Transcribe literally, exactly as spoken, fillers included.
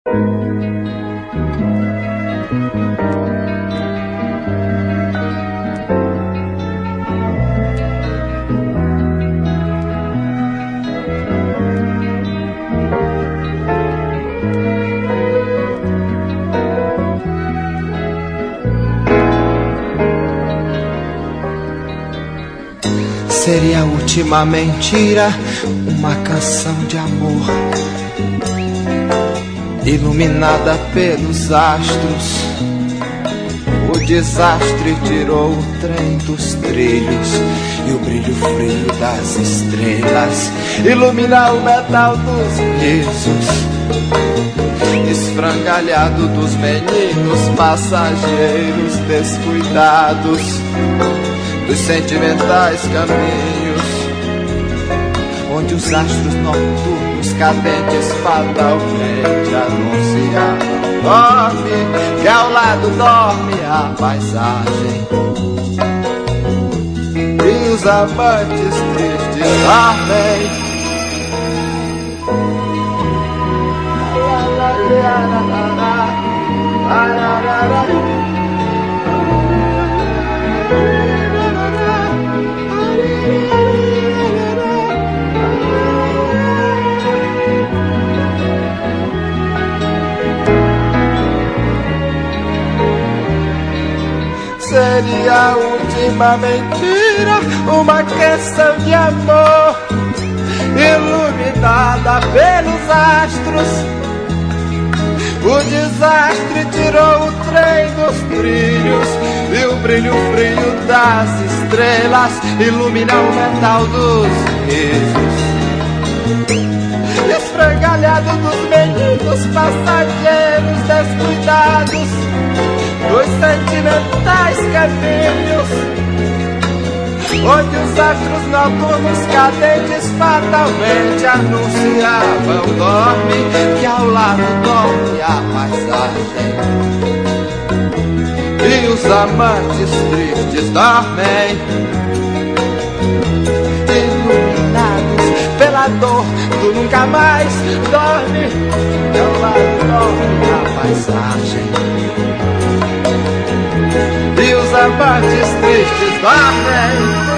Seria a última mentira, uma canção de amor, iluminada pelos astros. O desastre tirou o trem dos trilhos e o brilho frio das estrelas ilumina o metal dos risos, esfrangalhado dos meninos passageiros descuidados dos sentimentais caminhos, onde os astros noturnos cadentes fatalmente anunciavam: dorme, que ao lado dorme a paisagem, e os amantes tristes dormem. Seria a última mentira, uma canção de amor, iluminada pelos astros. O desastre tirou o trem dos trilhos e o brilho frio das estrelas ilumina o metal dos risos, esfrangalhado dos meninos passageiros descuidados dos sentimentais caminhos, onde os astros noturnos cadentes fatalmente anunciavam: dorme, que ao lado dorme a paisagem, e os amantes tristes dormem, iluminados pela dor do nunca mais. Dorme, que ao lado dorme a paisagem, e os amantes tristes dormem.